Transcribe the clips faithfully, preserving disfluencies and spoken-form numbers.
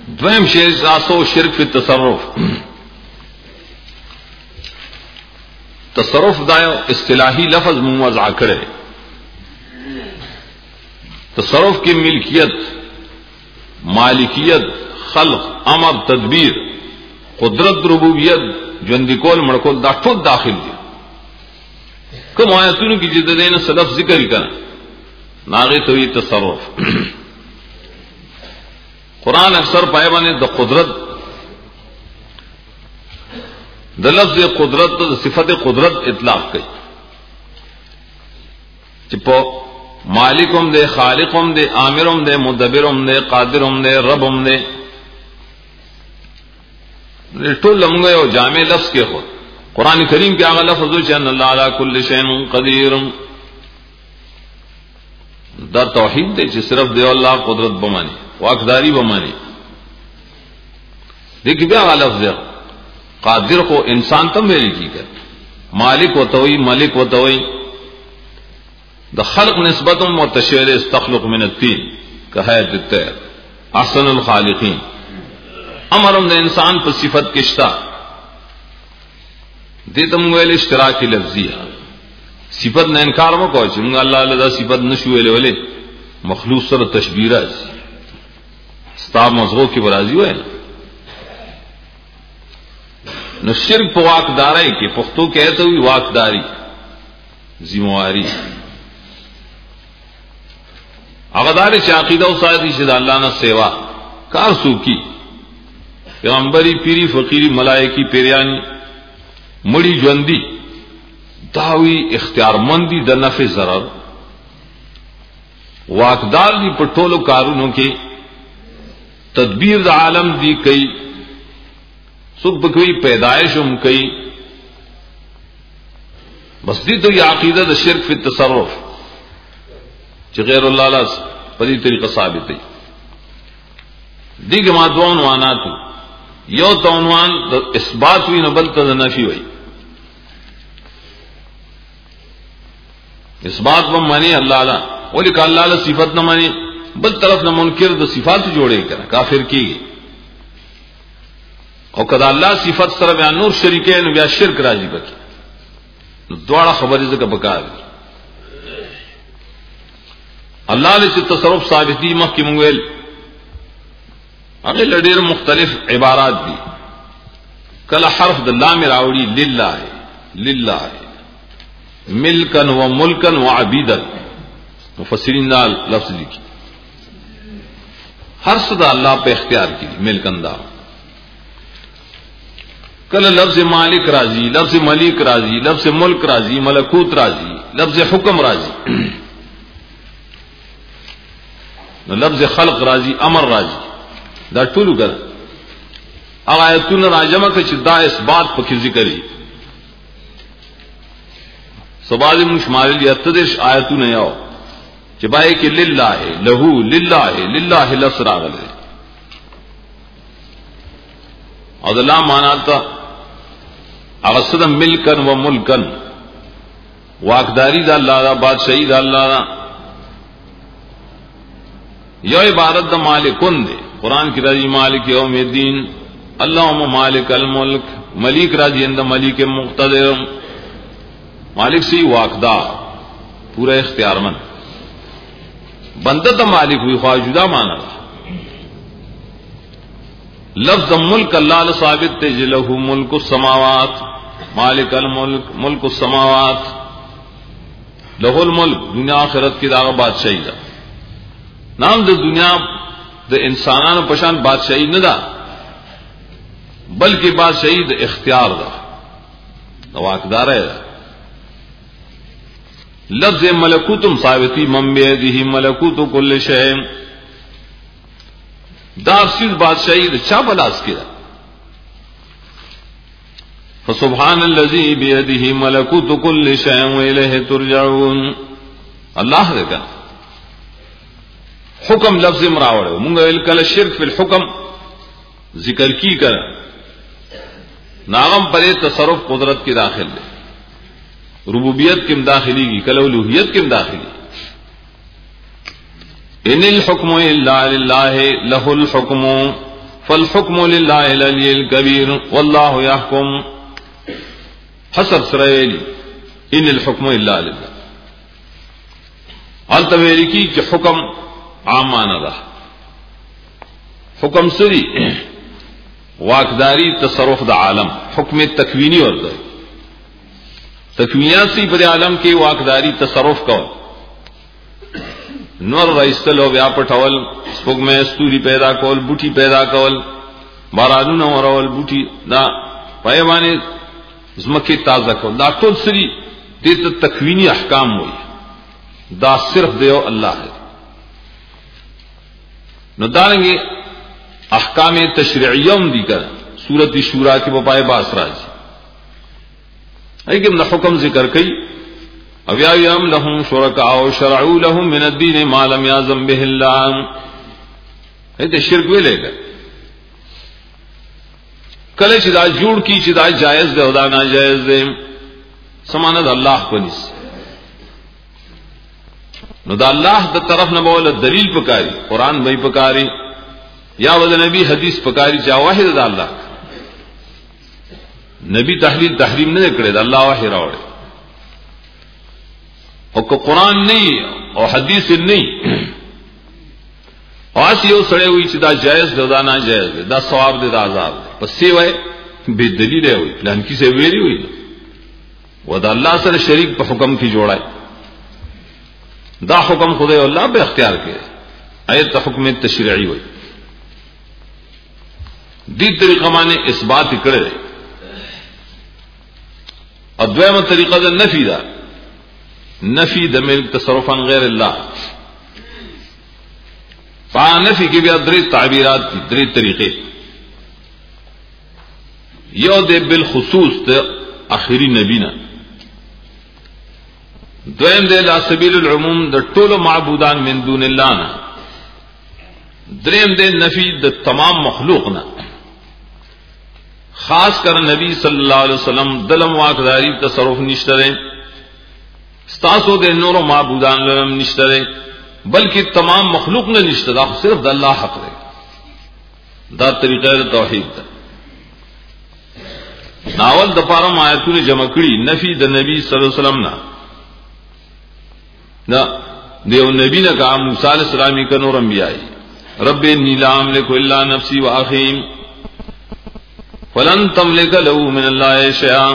دویم شی تاسو شرک فی تصرف. تصرف دا اصطلاحی لفظ موضع کرے. تصرف کی ملکیت، مالکیت، خلق، امر، تدبیر، قدرت، ربوبیت، ژوندۍ کول، مړ کول دا ټول داخل دي. کوم آیاتونو کې چې د دین سلف ذکر کړه ناغه ته وی تصرف. قرآن اکثر پای باندې د قدرت د لفظ قدرت د صفت قدرت اطلاق کوي چې په مالکم دے، خالقم دے، آمرم دے، مدبرم دے، قادرم دے، ربم دے. ټول لمغه یو جامع لفظ کې خو قرآن کریم کې هغه لفظ چې ان الله علی کل شیء قدیر. دا توحید دی چې صرف دی الله قدرت بمانی، واقداری بمانی. دیکھ بیا هغه لفظ قادر کو انسان تم ویل کیږي، مالک وتوي، ملک وتوي. د خلق نسبتم متشعر استخلق من الطين كهيئة الطير احسن الخالقين. امرم د انسان په صفت کشتا دې تم ویل اشتراکی لفظیه. صفت نه انکار وکړو چې موږ الله تعالی صفت نشو ویلې ولې مخلوق سره تشبیه راځي. ستا مزغو کې برازي وای نو شرک په واقدارای کې پښتو کہتے وي واقداری، ذمہواری. اغدار چې عقیده او ساتي چې د الله نه سیوا کار سوکي، پیغمبري، پیری، فقيري، ملائکی، پیریانی، مړی ژوندۍ داوی اختیار مندي د نفع ضرر، واقدار دي په ټولو کارونو کې، تدبیر د عالم دی کوي، څوک به کوي پیدائش هم کوي. بس دې ته عقیده د شرک فی التصرف چې غیر الله لاس په دې طریقه ثابت دی. دیګه ما دوه عنوانات، یو تو عنوان د اثبات وی نه بل ته د نفي وی. اثبات به معنی الله لا ولیک الله له صفات نه معنی، بل طرف نه منکر د صفات جوړې کړه کافر کیږي. او کدا الله صفات سره بیا نور شریکین بیا شرک راځي پکې. نو دواړه خبرې ځکه پکار دي. الله له تصرف ثابت دي مخکې مونږ ویل هغه لډیر مختلف عبارات دي. کله حرف د لام راوړي لله لله ملکن و ملکن و عبیدا، مفسرین دا لفظ لیکي هر څه د الله په اختیار کې دي. ملکن دا کله لفظ مالک راضی، لفظ ملک راضی، لفظ ملک راضی، ملکوت راضی، لفظ حکم راضی، لفظ خلق راضی، امر راضی. دا ټول وګړه هغه آیتونه راجمه کې چې دا اثبات پکې ذکر دي. سبال مشمال یتدش آیتونه یو چې بای کې لله له لله لله لفظ راغله او د لا معنا ته هغه صد ملکن و ملکن، واقداری د الله دا، بادشاہی د الله دا. یو عبارت د مالکون دی. قرآن کی راضی مالک یوم الدین، اللہم مالک الملک، ملیک راضی اند ملیک مقتدر. مالک سی واقدار، پورا اختیار مند. بندہ دا مالک ہوئی خواہ جدا مانا. لفظ ملک اللہ ثابت تے جلہ ملک السماوات، مالک الملک، ملک السماوات، لہ الملک، دنیا آخرت کی داغ بادشاہی دا. نام د دنیا د انسانانو پشان بادشاہی نه ده، بلکې بادشاہی د اختیار ده، د واقدار ده. لفظ ملکوتم ثابتی من بیده ملکوت کل شیء، دا اصل بادشاہی د چا بلاس کی ده. فسبحان الذي بيده ملكوت كل شيء وإليه ترجعون. الله دې حکم لفظ مراوړ مونږ ویل کله شرک فی الحکم ذکر کی کړه ناغم پرې تصرف قدرت کې داخل دی، ربوبیت کې داخلي کی، کله الوهیت کې داخلي. ان الحكم الا لله له الحكم فالحكم لله العلی الکبیر والله يحكم حسب سرائیلی ان الحكم الا لله التویلی کی کہ حکم عامان رہا حکم سری واقداری تصرف دا عالم حکم تکوینی اور دا تکوینیات سی پر عالم کی واقداری تصرف کو نور رئیستل و بیا پٹھول سپوگ میں استوری پیدا کول بوٹی پیدا کول بارانون ورول بوٹی دا پیمانے زمکی تازہ کول دا ټول سری دیتا تکوینی احکام ہوئی دا صرف دیو اللہ ہے نو دارنگی احکام تشریعیم دی کر سورت شورا کی بپائے باس راجی لیکن حکم ذکر کئی اویایم لهم شرکاء شرعوا لهم من الدین ما لم یعظم به اللہ ایتے شرک وی لے گئے کلے چدا جوڑ کی چدا جائز دے خدا ناجائز دے سماند اللہ کو نس نو دا اللہ دا طرف نہ بول دلیل پکاری قرآن بھائی پکاری یا ود نبی حدیث پکاری چا واحد دا اللہ نبی تحلیل تحریم نہ کرے دا اللہ واحد راوڑے اور کو قرآن نہیں اور حدیث نہیں آس یو سڑے ہوئی چدا جائز دا نا جائز دے دا ثواب دے دا عذاب دے پس سیوائے بے دلیل ہوئی پلانکی سے ویری ہوئی وہ دا اللہ سر شریک پہ حکم کی جوڑائے دا حکم خدا اللہ بے اختیار کے ایت حکم تشریعی ہوئی دی طریقہ مانے اس بات کرے ادویم طریقہ دا نفی دا نفی دا ملک تصرفا غیر اللہ فا نفی کی بھی دری تعبیرات کی دری طریقے یو دے بالخصوص دا آخری نبینا دویم دے لا سبیل العموم دا طول معبودان من دون اللہ نا دریم دے نفی دا تمام مخلوقنا خاص کر نبی صلی اللہ علیہ وسلم دلم واقداری تصرف نشترے ستاسو دے نور و معبودان لرم نشترے بلکہ تمام مخلوق نے نشترے صرف دا اللہ حق رہے دا طریقہ توحید دا ناول دا پارم آیتون جمع کری نفی دا نبی صلی اللہ علیہ وسلم نا دا دیو نبی نے کہا موسیٰ علیہ السلامی کا نور انبیائی رب انی لا املک الا نفسی و اخیم فلن تملک له من اللہ شیئا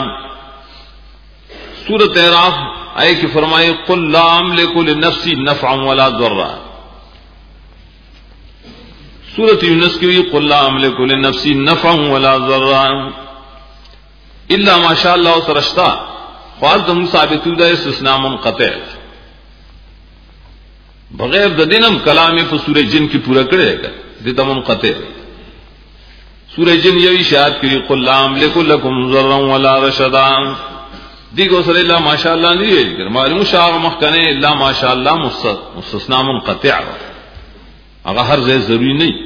سورۃ اعراف آئے کہ فرمائے قل لا املک لنفسی نفعا ولا ضرا سورۃ یونس کی قل لا املک لنفسی نفعا ولا ضرا الا ما شاء اللہ سرشتہ خواہد ہم ثابت دا استثناء منقطع بغیر د دینم کلام په سورہ جن کی پورا کرے گا دیتا منقطع سورہ جن یہی شاہد کری قل لا املک لکم ضرا ولا رشدا دیگو صلی اللہ ماشاءاللہ نہیں ہے لیکن معلوم شاہ مخکنے اللہ ماشاءاللہ مستثناء منقطع اگر ہر زیر ضروری نہیں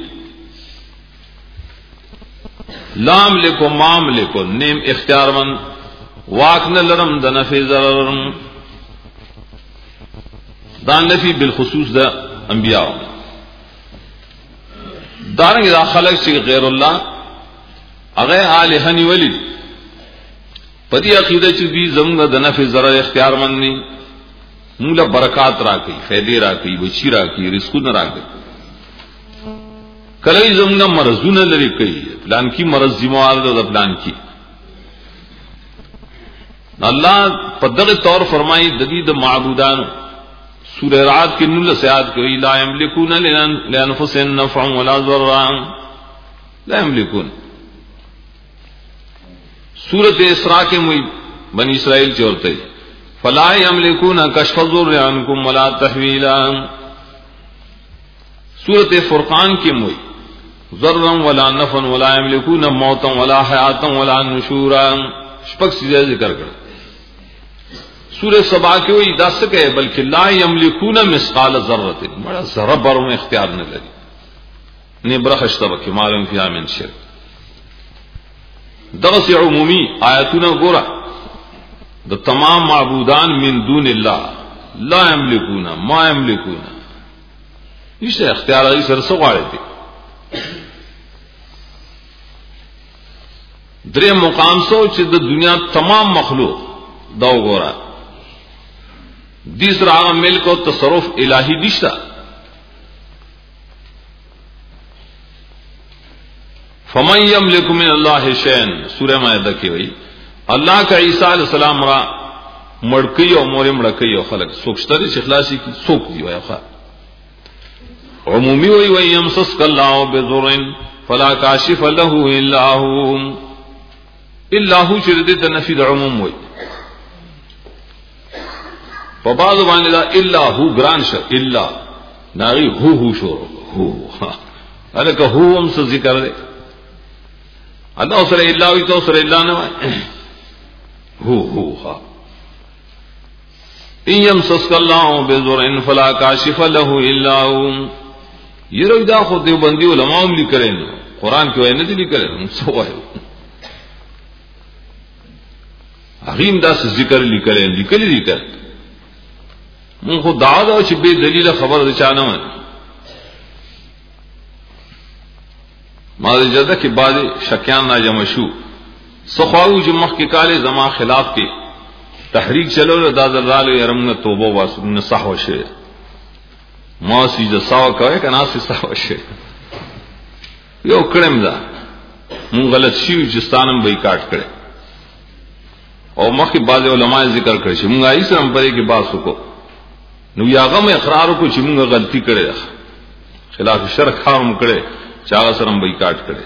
لام لکو مام لکو نیم اختیار من واقن لرم دنفی ضررم دا نفی بالخصوص دا انبیاء دارنگی دا خلق چی غیر اللہ اغیر آلہنی ولی پتی عقیدہ چی دی زمگا دا نفی ضرر اختیار من نی مولا برکات را کئی فیدے را کئی بچی را کئی رزقون را کئی کلوی زمگا مرضون لری کئی پلان کی مرض زموار دا پلان کی اللہ پدغ طور فرمائی ددید معبودان سورہ رعد کی نل سے آیات کوئی لا یملکون لانفسهم نفعا ولا ضرا لا یملکون سورۃ اسراء کے مئی بنی اسرائیل چورتے فلا یملکون کشف الضر عنکم ولا تحویلا سورۃ فرقان کے مئی ضرا ولا نفعا ولا یملکون موتا ولا حیاتا ولا نشورا شپک سے ذکر کر سورہ سبا کے وہی دس کے بلکہ لا یملکون مثقال ذرۃ بڑا ذرہ بر میں اختیار نہ لگی نے برخش تبک معلوم فیها من شرک درس عمومی آیاتنا گورا دا تمام معبودان من دون اللہ لا یملکون ما یملکون اس اختیار ای سر سغاڑے تھے درې مقام سو چې د دنیا تمام مخلوق دا وګوره دې سره هغه ملک او تصرف الهي نشته. فمن یملک من الله شیئا سورہ مائدہ کې وایي الله کا عیسی علیہ السلام را مړکی او مور مړکی او خلق سوکشتري چې خلاصي کی سوک دی وایي ښا عمومي وایي وایي يمسسك الله بضر فلا كاشف له الا هو الا هو چې دې ته نفي د عموم وایي په بعض باندې دا الا هو ګران شه الا ناغي هو هو شو هو الکه هو هم څه ذکر دی الله سره الا وي تو سره الا نه وای هو هو ها ان يمسسك الله بضر فلا كاشف له الا هو یره دا خو دیوبندی علماء هم لیکل نه قران کې وای نه دي لیکل څه وایو اغیم دا ذکر لیکل لیکل لیکل مون خو دا دا چې به دلیل خبر ده چانه وای ما دې جده کې بعد شکیان نا جمع شو سخاو چې مخ کې کاله زما خلاف کې تحریک چلو دا زلال يرمن توبه واسن صحو شه ما سي ز ساو کوي کنه سي ساو شه یو کړم دا مون غلط شي چې ستانم بایکاټ کړي او مخ کې بعض علماء ذکر کړی چې مونږه ایسرم پرې کې باسو کو نو یاغه مې اقرار کو چې مونږه غلطي کړې خلاف شرع خام کړي چاغه سرم بایکاټ کړي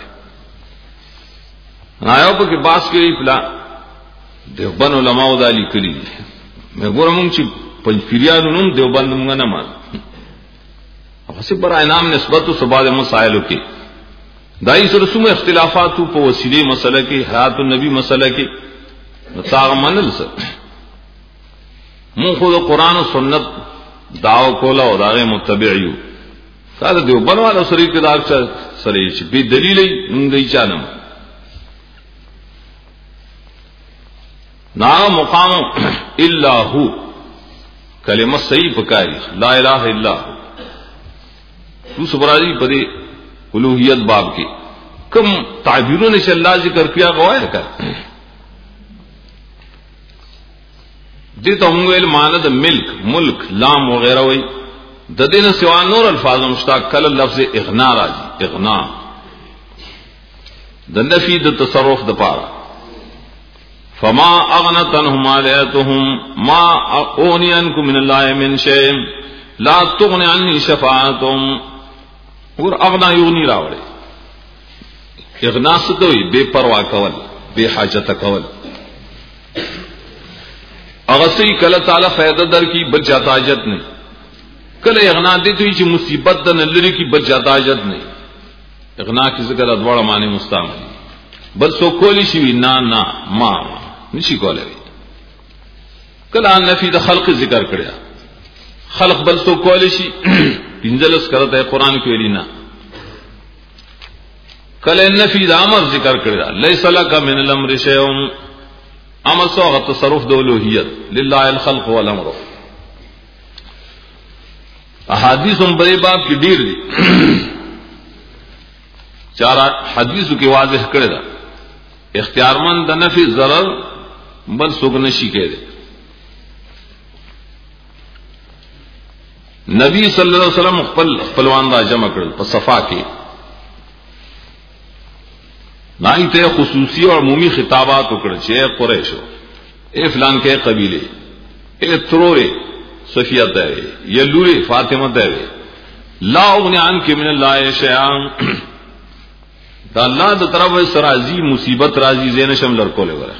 نایو په کې باس کې فلا دیوبند علماء دا لیکلي مې ګورم چې پنځپیریانو نوم دیوبند مونږ نه مان اوسه بر انعام نسبت او سبا د مسائلو کې دای سره سم اختلافات په وسیله مسله کې حیات النبی مسله کې نتاغ منل سر مون خود قرآن و سنت دعو کولا و داغ متبعیو سادہ دیو بنوالا سری کے داغ سری چی بی دلیلی من دی چانم نا مقام الا ہو کلمہ صحیح پکاری لا الہ الا ہو تو سبرازی پدے الوہیت باب کی کم تعبیروں نے چل اللہ ذکر کیا گواہ کر دیتا ہوں گے ماند ملک ملک لام وغیرہ وئی ددین سوا نور الفاظ مشتاق کل لفظ اغنا راجی اغنا دنفی د تصرف د پارا فما اغنت عنهم آلیاتهم ما اغنی عنکم من اللہ من شیء لا تغنی عنی شفاعتهم اور اغنا یغنی راوڑے اغنا ستوئی بے پروا کول بے حاجت کول اغسی کله تعالی فائدہ در کی بل جاتا حاجت نہیں کله اغنا دې ته چې مصیبت د نلری کی بل جاتا حاجت نہیں اغنا کی ذکر ادوړه معنی مستعمل بل سو کولی شي نه نه ما نشي کولای کله نفی د خلق ذکر کړیا خلق بل سو کولی شي پنځلس کرته قران کې ویلی نه کله نفی د امر ذکر کړیا لیس لک من الامر شیء امر سو تصرف د الوهیت لله الخلق والامر احادیث هم بری باب کی ډیر دي چار حدیثو کې واضح کړی دا اختیارمند د نفي ضرر بل څوک نشي کېږي نبی صلی الله علیه وسلم خپل خپلوان را جمع کړل په صفا کې نایته خصوصی اور عمومی خطابات وکړل چې قریشو اے فلان کې قبیله اے ترورے صفیہ ته یا لوري فاطمه ته لا اغنی عنک من الله شیئا دا الله د طرف سرازی مصیبت راضی زین شم لړکول وره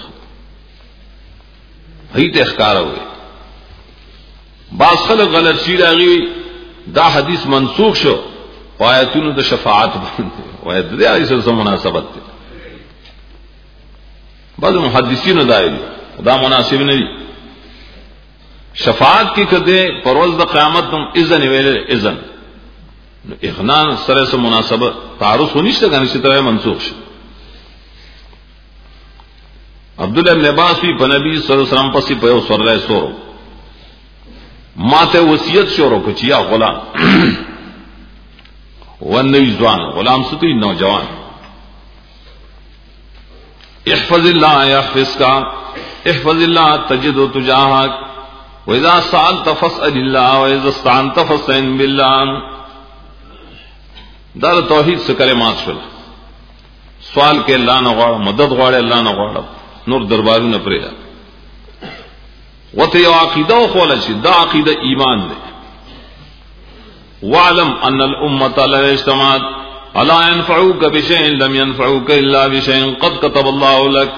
هیته اخکار وي باز خلک غلط شي راغي دا حدیث منسوخ شو آیاتونو د شفاعت باندې وای د دې سره مناسبت ده بعض محدثین دایي دا مناسب نه دي شفاعت کی کده پرواز د قیامت تم اذن ویل اذن اغنا سره سره مناسبه تعارض ونیشته غنی چې تر منسوخ شي عبد الله بن عباس په نبی صلی الله علیه وسلم پسې په یو سره سورو ماته وصیت شروع کړي یا غلام ونوي ځوان غلام ستوي نوجوان احفظ اللہ یحفظکا احفظ اللہ تجدہ تجاہک وَإِذَا سَأَلْتَ فَاسْأَلِ اللَّهَ وَإِذَا اسْتَعَنْتَ فَاسْتَعِنْ بِاللَّهِ دا توحید سے کلمات شول سوال کے اللہ نہ غواړه مدد غواړه اللہ نہ غواړه نور دربارو نہ پریا وته یو عقیده خو لشي دا عقیده ایمان دی وَاعْلَمْ أَنَّ الْأُمَّةَ لَا اجْتَمَعَتْ عَلَىٰ أَن يَنفَعُوكَ بِشَيْءٍ لَمْ يَنفَعُوكَ إِلَّا بِشَيْءٍ قَدْ كَتَبَ اللَّهُ لَكَ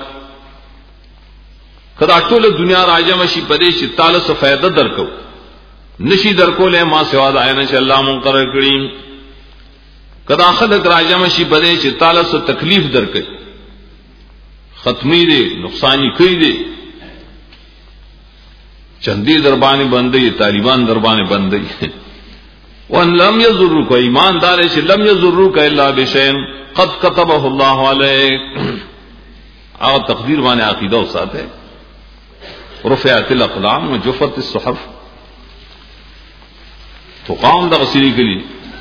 کدا ټول دنیا راجم شي پدې چې تعالی څخه فائدہ درکو نشي درکولې ما سوا د عین چې الله مقرر کړی کدا خلق راجم شي پدې چې تعالی څخه تکلیف درکې ختمي دي نقصانی کوي دي چندی دربانی بندي طالبان دربانی بندي وان لم يضرك ایماندار چې لم يضرك الا بشيء قد كتبه الله عليك او تقدیر باندې عقیده او ساته رفعت الاقلام وجفت الصحف تقام دا غسیلی کلی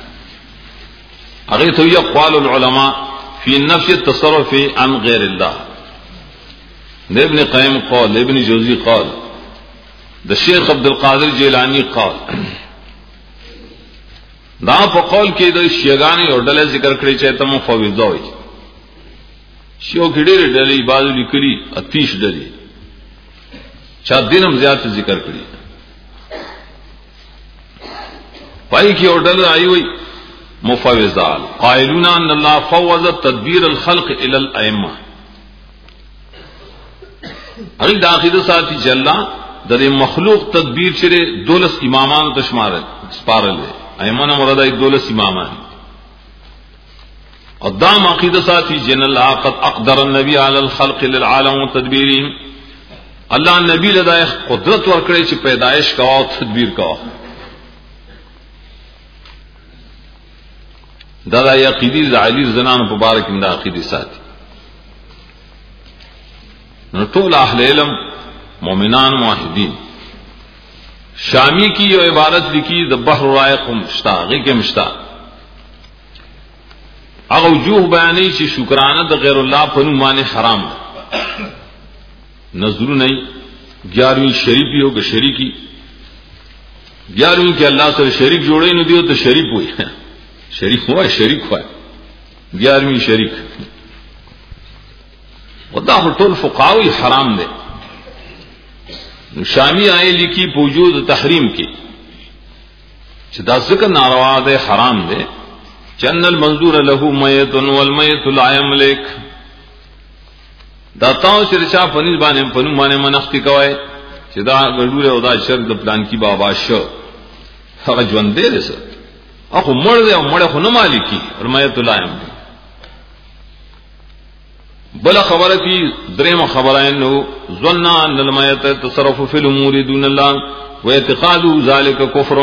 اغیث ہوئی اقوال العلماء فی نفی التصرف عن غیر اللہ ابن قیم قول ابن جوزی قول دا شیخ عبدالقادر جیلانی قول دا پا قول کی دا شیعگانی اور ڈلے ذکر کری چاہتا مفوضہ ہوئی شیعو کی ڈیرے ڈلی بازو لکلی اتیش ڈلی چا دنم زیادہ ذکر کری پائی کی اوڈل آئی ہوئی مفوضال قائلون ان اللہ فوض تدبیر الخلق الى الائمہ اگل داخل ساتھی جلہ در مخلوق تدبیر چرے دولس امامان تشمار سپارل ہے ایمان مراد ایک دولس امامان اور دام عقیدہ ساتھی جن اللہ قد اقدر النبی علی الخلق للعالم و تدبیرین اللہ نبی لدائے قدرت ورکڑے چی پیدائش کوا و تدبیر کوا دادا یقیدی زعیلی زنان مبارک اندہ عقیدی ساتھی نطول اہل علم مومنان موحدین شامی کی یہ عبارت لکی دا بحر رائق مشتا غی کے مشتا اگا وجوہ بیانی چی شکرانہ دا غیر اللہ پنو مانے حرام نظرو نہیں گیارہویں شریفی ہو کہ شریکی گیارہویں کہ اللہ سے شریک جوڑے نہ دیو تو شریک ہوئی شریک ہوا شریک ہوا گیارہویں شریک ودا ټول فقاوی حرام دے شامی آئے لکھی وجود تحریم کی دا ذکر ناروا دے حرام دے چن المنظور له میت والمیت لا یملک دا تاو شرچا پنځ باندې پنو باندې منختی کوي چې دا ګډوره او دا شر د پلان کی بابا شو هغه ژوند دې رسه اخو مړ دې او مړ خو نه مالکی فرمایت الله یم بل خبره کی دریم خبره نو ظن ان المیت تصرف فی الامور دون الله واعتقاد ذلك کفر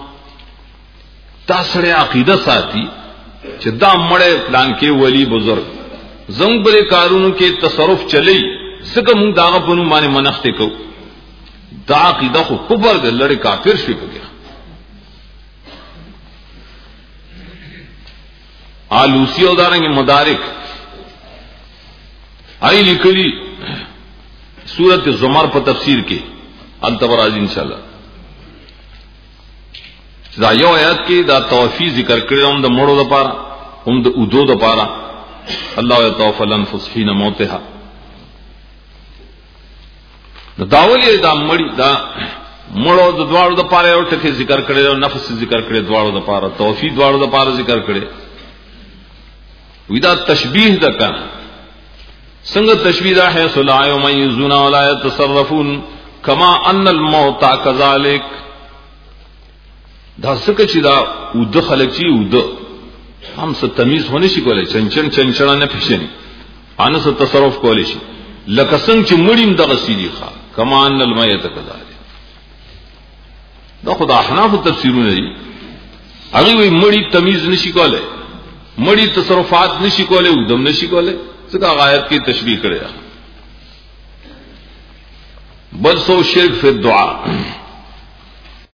تاسره عقیده ساتي چې دا مړ پلان کې ولی بزرگ زنگ برے کارونو کے تصرف چلی سکه مونږ داغه پونو باندې منخته کو دا عقیده خو کفر د لړ کافر شي پکې آلوسی او دارنګ مدارک آئی لکلی سورت زمر په تفسیر کې انتبراز انشاءاللہ دا یو آیات کې دا توفی ذکر کړی هم د مړو لپاره هم د اودو لپاره اللہ یتوفى الانفس حين موتها داولی دا مړی دا مړو د دواړو د پاره او ټکی ذکر کړي او نفس ذکر کړي دواړو د پاره توحید دواړو د پاره ذکر کړي ودا تشبیه د کان څنګه تشبیه ده ہے صلا یوم یزون ولا يتصرفون کما ان الموت كذلك دا څنګه چې دا ود خلک چې ود ہم سے تمیز ہونے شي کولای چنچن چنچنا نه پښنی ان سے تصرف کولای شي لکه څنګه چې مړیم دغه سیدی ښا کمان المیت کذالک دا خدا احناف تفسیرونه دي هغه وی مړی تمیز نشي کولای مړی تصرفات نشي کولای ودم نشي کولای څنګه غایت کی تشبیه کړی بل سو شرک فی الدعاء